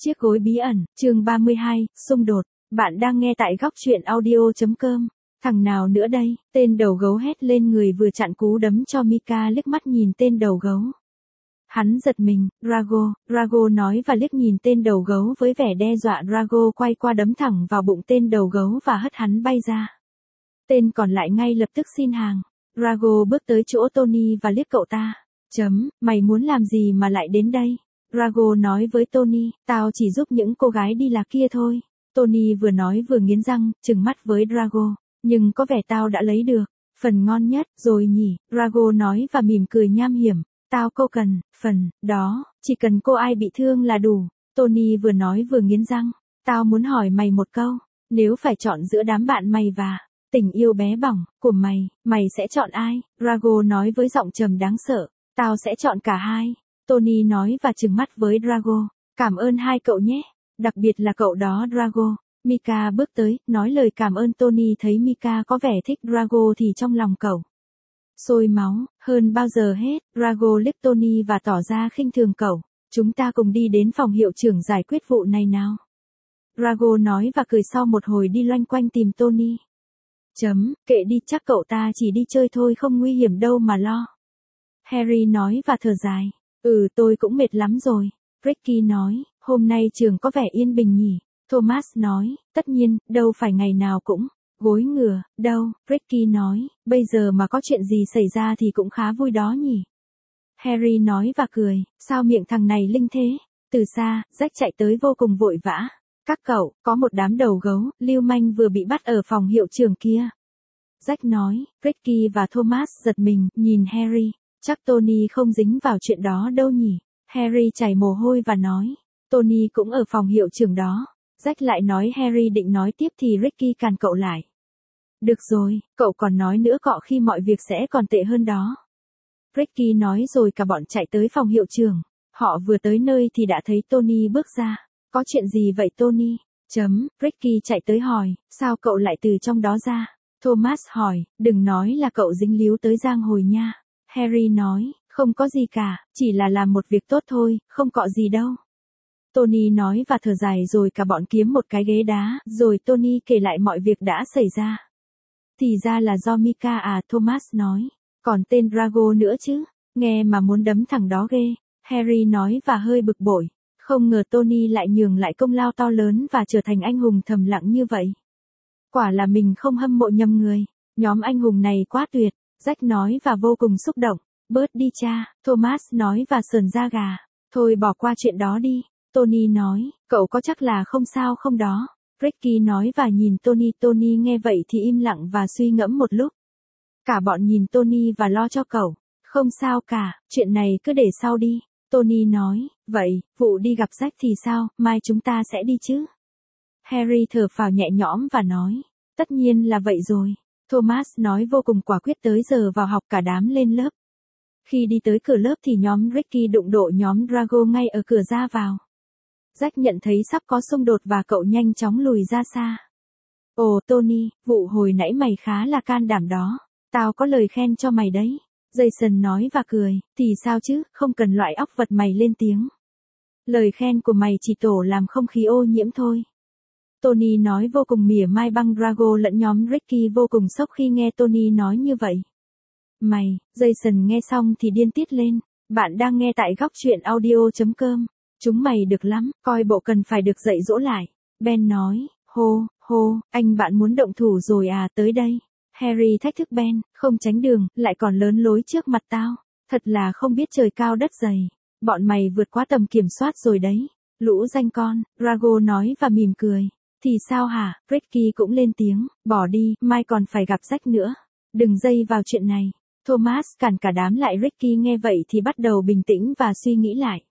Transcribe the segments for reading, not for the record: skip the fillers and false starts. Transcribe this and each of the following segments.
Chiếc gối bí ẩn, chương 32, xung đột. Bạn đang nghe tại góc truyện audio.com. Thằng nào nữa đây? Tên đầu gấu hét lên người vừa chặn cú đấm cho Mika liếc mắt nhìn tên đầu gấu. Hắn giật mình, Drago nói và liếc nhìn tên đầu gấu với vẻ đe dọa. Drago quay qua đấm thẳng vào bụng tên đầu gấu và hất hắn bay ra. Tên còn lại ngay lập tức xin hàng. Drago bước tới chỗ Tony và liếc cậu ta. Mày muốn làm gì mà lại đến đây? Drago nói với Tony, tao chỉ giúp những cô gái đi lạc kia thôi. Tony vừa nói vừa nghiến răng, trừng mắt với Drago. Nhưng có vẻ tao đã lấy được phần ngon nhất rồi nhỉ? Drago nói và mỉm cười nham hiểm. Tao câu cần phần đó, chỉ cần cô ai bị thương là đủ. Tony vừa nói vừa nghiến răng. Tao muốn hỏi mày một câu. Nếu phải chọn giữa đám bạn mày và tình yêu bé bỏng của mày, mày sẽ chọn ai? Drago nói với giọng trầm đáng sợ. Tao sẽ chọn cả hai. Tony nói và trừng mắt với Drago. Cảm ơn hai cậu nhé. Đặc biệt là cậu đó Drago. Mika bước tới, nói lời cảm ơn Tony. Thấy Mika có vẻ thích Drago thì trong lòng cậu sôi máu. Hơn bao giờ hết, Drago liếc Tony và tỏ ra khinh thường cậu. Chúng ta cùng đi đến phòng hiệu trưởng giải quyết vụ này nào. Drago nói và cười. Sau một hồi đi loanh quanh tìm Tony. Kệ đi, chắc cậu ta chỉ đi chơi thôi, không nguy hiểm đâu mà lo. Harry nói và thở dài. Tôi cũng mệt lắm rồi. Ricky nói, hôm nay trường có vẻ yên bình nhỉ. Thomas nói, tất nhiên, đâu phải ngày nào cũng gối ngựa, đâu. Ricky nói, bây giờ mà có chuyện gì xảy ra thì cũng khá vui đó nhỉ. Harry nói và cười, sao miệng thằng này linh thế? Từ xa, Jack chạy tới vô cùng vội vã. Các cậu, có một đám đầu gấu, lưu manh vừa bị bắt ở phòng hiệu trưởng kia. Jack nói. Ricky và Thomas giật mình, nhìn Harry. Chắc Tony không dính vào chuyện đó đâu nhỉ. Harry chảy mồ hôi và nói. Tony cũng ở phòng hiệu trưởng đó. Jack lại nói. Harry định nói tiếp thì Ricky cản cậu lại. Được rồi, cậu còn nói nữa cọ khi mọi việc sẽ còn tệ hơn đó. Ricky nói rồi cả bọn chạy tới phòng hiệu trưởng. Họ vừa tới nơi thì đã thấy Tony bước ra. Có chuyện gì vậy Tony? Ricky chạy tới hỏi, sao cậu lại từ trong đó ra? Thomas hỏi, đừng nói là cậu dính líu tới giang hồ nha. Harry nói, không có gì cả, chỉ là làm một việc tốt thôi, không cọ gì đâu. Tony nói và thở dài rồi cả bọn kiếm một cái ghế đá, rồi Tony kể lại mọi việc đã xảy ra. Thì ra là do Mika à, Thomas nói. Còn tên Drago nữa chứ, nghe mà muốn đấm thằng đó ghê. Harry nói và hơi bực bội. Không ngờ Tony lại nhường lại công lao to lớn và trở thành anh hùng thầm lặng như vậy. Quả là mình không hâm mộ nhầm người. Nhóm anh hùng này quá tuyệt. Jack nói và vô cùng xúc động. Bớt đi cha, Thomas nói và sờn da gà. Thôi bỏ qua chuyện đó đi. Tony nói, cậu có chắc là không sao không đó. Ricky nói và nhìn Tony. Tony nghe vậy thì im lặng và suy ngẫm một lúc. Cả bọn nhìn Tony và lo cho cậu. Không sao cả, chuyện này cứ để sau đi. Tony nói, vậy, vụ đi gặp Jack thì sao, mai chúng ta sẽ đi chứ? Harry thở phào nhẹ nhõm và nói, tất nhiên là vậy rồi. Thomas nói vô cùng quả quyết. Tới giờ vào học cả đám lên lớp. Khi đi tới cửa lớp thì nhóm Ricky đụng độ nhóm Drago ngay ở cửa ra vào. Jack nhận thấy sắp có xung đột và cậu nhanh chóng lùi ra xa. Ồ Tony, vụ hồi nãy mày khá là can đảm đó. Tao có lời khen cho mày đấy. Jason nói và cười, thì sao chứ, không cần loại óc vật mày lên tiếng. Lời khen của mày chỉ tổ làm không khí ô nhiễm thôi. Tony nói vô cùng mỉa mai. Băng Drago lẫn nhóm Ricky vô cùng sốc khi nghe Tony nói như vậy. Mày, Jason nghe xong thì điên tiết lên. Bạn đang nghe tại góc truyện audio.com. Chúng mày được lắm, coi bộ cần phải được dạy dỗ lại. Ben nói, hô, anh bạn muốn động thủ rồi à, tới đây. Harry thách thức Ben, không tránh đường, lại còn lớn lối trước mặt tao. Thật là không biết trời cao đất dày. Bọn mày vượt quá tầm kiểm soát rồi đấy. Lũ danh con, Drago nói và mỉm cười. Thì sao hả? Ricky cũng lên tiếng, bỏ đi, mai còn phải gặp Jack nữa. Đừng dây vào chuyện này. Thomas cản cả đám lại. Ricky nghe vậy thì bắt đầu bình tĩnh và suy nghĩ lại.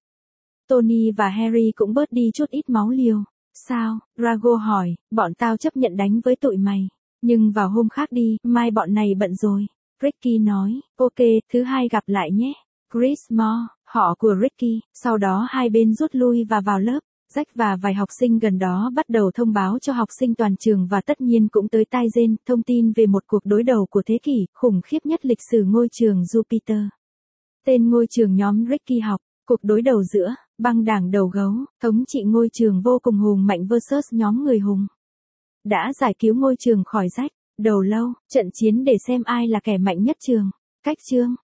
Tony và Harry cũng bớt đi chút ít máu liều. Sao? Drago hỏi, bọn tao chấp nhận đánh với tụi mày. Nhưng vào hôm khác đi, mai bọn này bận rồi. Ricky nói, ok, thứ hai gặp lại nhé. Chris Moore, họ của Ricky, sau đó hai bên rút lui và vào lớp. Jack và vài học sinh gần đó bắt đầu thông báo cho học sinh toàn trường và tất nhiên cũng tới tai Jane, thông tin về một cuộc đối đầu của thế kỷ, khủng khiếp nhất lịch sử ngôi trường Jupiter. Tên ngôi trường nhóm Ricky học, cuộc đối đầu giữa Băng đảng đầu gấu, thống trị ngôi trường vô cùng hùng mạnh versus nhóm người hùng. Đã giải cứu ngôi trường khỏi rách. Đầu lâu, trận chiến để xem ai là kẻ mạnh nhất trường. Cách chương.